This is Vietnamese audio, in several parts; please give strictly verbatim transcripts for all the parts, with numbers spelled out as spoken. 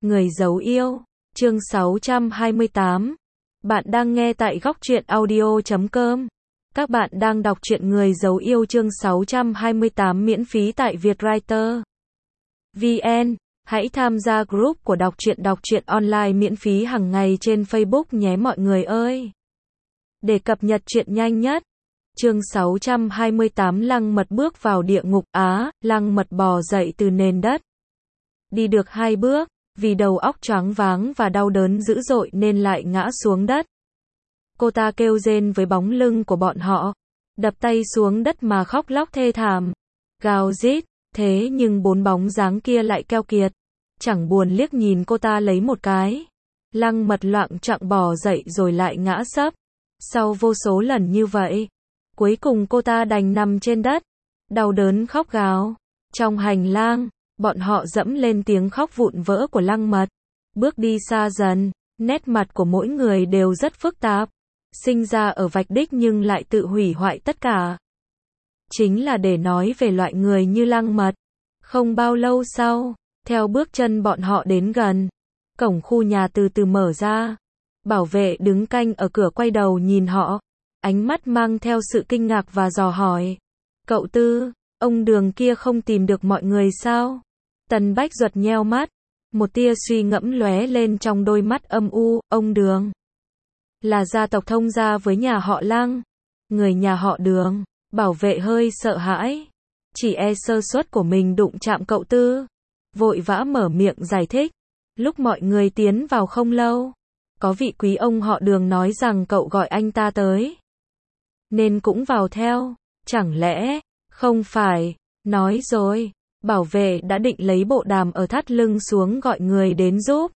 Người giấu yêu, chương sáu trăm hai mươi tám. Bạn đang nghe tại góc truyện audio chấm com. Các bạn đang đọc truyện Người giấu yêu chương sáu trăm hai mươi tám miễn phí tại Vietwriter vê en. Hãy tham gia group của đọc truyện đọc truyện online miễn phí hàng ngày trên Facebook nhé mọi người ơi. Để cập nhật truyện nhanh nhất. Chương sáu trăm hai mươi tám Lăng Mật bước vào địa ngục Á, Lăng Mật bò dậy từ nền đất. Đi được hai bước, vì đầu óc choáng váng và đau đớn dữ dội nên lại ngã xuống đất. Cô ta kêu rên với bóng lưng của bọn họ, đập tay xuống đất mà khóc lóc thê thảm, gào rít, thế nhưng bốn bóng dáng kia lại keo kiệt, chẳng buồn liếc nhìn cô ta lấy một cái. Lăng Mật loạng choạng bò dậy rồi lại ngã sấp. Sau vô số lần như vậy, cuối cùng cô ta đành nằm trên đất, đau đớn khóc gào. Trong hành lang, bọn họ dẫm lên tiếng khóc vụn vỡ của Lăng Mật. Bước đi xa dần, nét mặt của mỗi người đều rất phức tạp. Sinh ra ở vạch đích nhưng lại tự hủy hoại tất cả. Chính là để nói về loại người như Lăng Mật. Không bao lâu sau, theo bước chân bọn họ đến gần, cổng khu nhà từ từ mở ra. Bảo vệ đứng canh ở cửa quay đầu nhìn họ, ánh mắt mang theo sự kinh ngạc và dò hỏi. Cậu Tư, ông Đường kia không tìm được mọi người sao? Tần Bách Duật nheo mắt, một tia suy ngẫm lóe lên trong đôi mắt âm u. Ông Đường là gia tộc thông gia với nhà họ Lăng, người nhà họ Đường. Bảo vệ hơi sợ hãi, chỉ e sơ suất của mình đụng chạm cậu Tư, vội vã mở miệng giải thích. Lúc mọi người tiến vào không lâu, có vị quý ông họ Đường nói rằng cậu gọi anh ta tới, nên cũng vào theo. Chẳng lẽ, không phải, nói rồi, bảo vệ đã định lấy bộ đàm ở thắt lưng xuống gọi người đến giúp.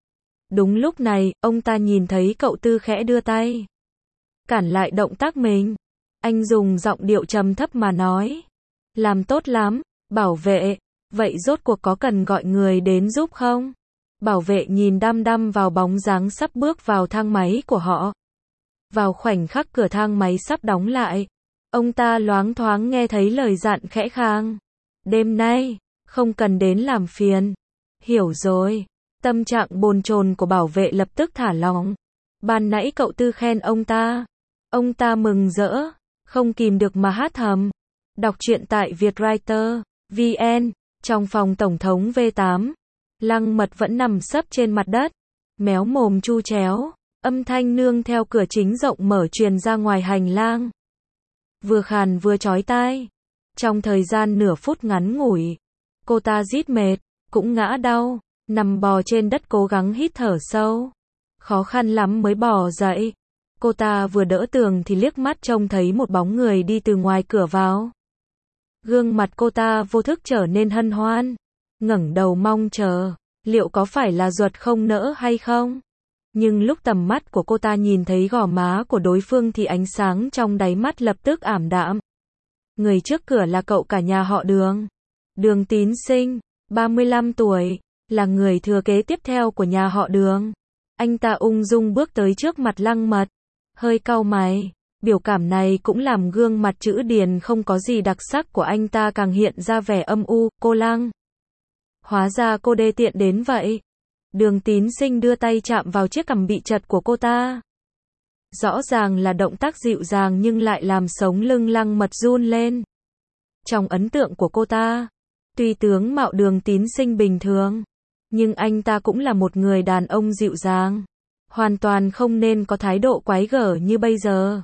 Đúng lúc này, ông ta nhìn thấy cậu Tư khẽ đưa tay, cản lại động tác mình. Anh dùng giọng điệu trầm thấp mà nói. Làm tốt lắm, bảo vệ, vậy rốt cuộc có cần gọi người đến giúp không? Bảo vệ nhìn đăm đăm vào bóng dáng sắp bước vào thang máy của họ. Vào khoảnh khắc cửa thang máy sắp đóng lại, ông ta loáng thoáng nghe thấy lời dặn khẽ khàng. Đêm nay, không cần đến làm phiền. Hiểu rồi. Tâm trạng bồn chồn của bảo vệ lập tức thả lỏng. Ban nãy cậu Tư khen ông ta. Ông ta mừng rỡ, không kìm được mà hát thầm. Đọc truyện tại Vietwriter vê en. Trong phòng tổng thống vê tám, Lăng Mật vẫn nằm sấp trên mặt đất, méo mồm chu chéo. Âm thanh nương theo cửa chính rộng mở truyền ra ngoài hành lang, vừa khàn vừa chói tai. Trong thời gian nửa phút ngắn ngủi, cô ta rít mệt, cũng ngã đau, nằm bò trên đất cố gắng hít thở sâu. Khó khăn lắm mới bò dậy. Cô ta vừa đỡ tường thì liếc mắt trông thấy một bóng người đi từ ngoài cửa vào. Gương mặt cô ta vô thức trở nên hân hoan, ngẩng đầu mong chờ, liệu có phải là Duật không nỡ hay không? Nhưng lúc tầm mắt của cô ta nhìn thấy gò má của đối phương thì ánh sáng trong đáy mắt lập tức ảm đạm. Người trước cửa là cậu cả nhà họ Đường. Đường Tín Sinh, ba mươi lăm tuổi, là người thừa kế tiếp theo của nhà họ Đường. Anh ta ung dung bước tới trước mặt Lăng Mật, hơi cau mày. Biểu cảm này cũng làm gương mặt chữ điền không có gì đặc sắc của anh ta càng hiện ra vẻ âm u. Cô Lăng, hóa ra cô đê tiện đến vậy. Đường Tín Sinh đưa tay chạm vào chiếc cằm bị chật của cô ta. Rõ ràng là động tác dịu dàng nhưng lại làm sống lưng Lăng Mật run lên. Trong ấn tượng của cô ta, tuy tướng mạo Đường Tín Sinh bình thường, nhưng anh ta cũng là một người đàn ông dịu dàng, hoàn toàn không nên có thái độ quái gở như bây giờ.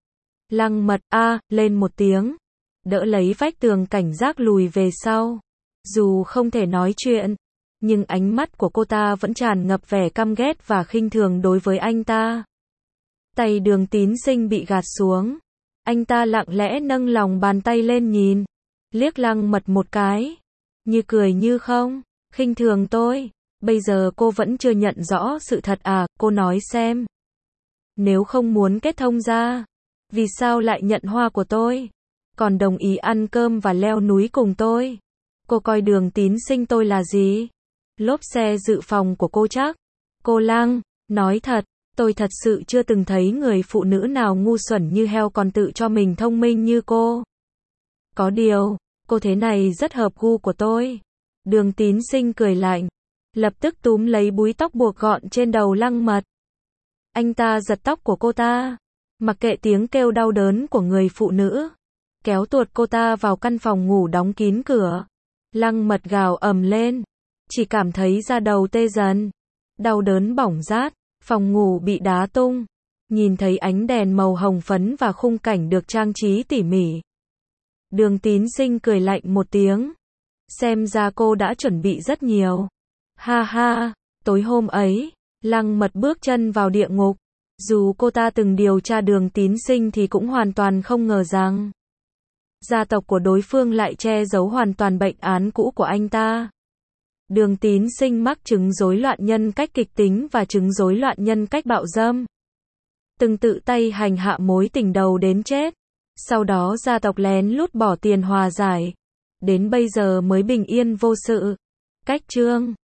Lăng Mật a à, lên một tiếng, đỡ lấy vách tường cảnh giác lùi về sau. Dù không thể nói chuyện, nhưng ánh mắt của cô ta vẫn tràn ngập vẻ căm ghét và khinh thường đối với anh ta. Tay Đường Tín Sinh bị gạt xuống. Anh ta lặng lẽ nâng lòng bàn tay lên nhìn, liếc Lăng Mật một cái, như cười như không. Khinh thường tôi? Bây giờ cô vẫn chưa nhận rõ sự thật à? Cô nói xem. Nếu không muốn kết thông ra, vì sao lại nhận hoa của tôi, còn đồng ý ăn cơm và leo núi cùng tôi? Cô coi Đường Tín Sinh tôi là gì? Lốp xe dự phòng của cô chắc? Cô Lăng, nói thật, tôi thật sự chưa từng thấy người phụ nữ nào ngu xuẩn như heo còn tự cho mình thông minh như cô. Có điều, cô thế này rất hợp gu của tôi. Đường Tín Sinh cười lạnh. lập tức túm lấy búi tóc buộc gọn trên đầu Lăng Mật. Anh ta giật tóc của cô ta, mặc kệ tiếng kêu đau đớn của người phụ nữ, kéo tuột cô ta vào căn phòng ngủ đóng kín cửa. Lăng Mật gào ầm lên, chỉ cảm thấy da đầu tê dần, đau đớn bỏng rát, phòng ngủ bị đá tung, nhìn thấy ánh đèn màu hồng phấn và khung cảnh được trang trí tỉ mỉ. Đường Tín Sinh cười lạnh một tiếng, xem ra cô đã chuẩn bị rất nhiều. Ha ha, tối hôm ấy, Lăng Mật bước chân vào địa ngục, dù cô ta từng điều tra Đường Tín Sinh thì cũng hoàn toàn không ngờ rằng gia tộc của đối phương lại che giấu hoàn toàn bệnh án cũ của anh ta. Đường Tín Sinh mắc chứng rối loạn nhân cách kịch tính và chứng rối loạn nhân cách bạo dâm. Từng tự tay hành hạ mối tình đầu đến chết. Sau đó gia tộc lén lút bỏ tiền hòa giải. Đến bây giờ mới bình yên vô sự. Cách chương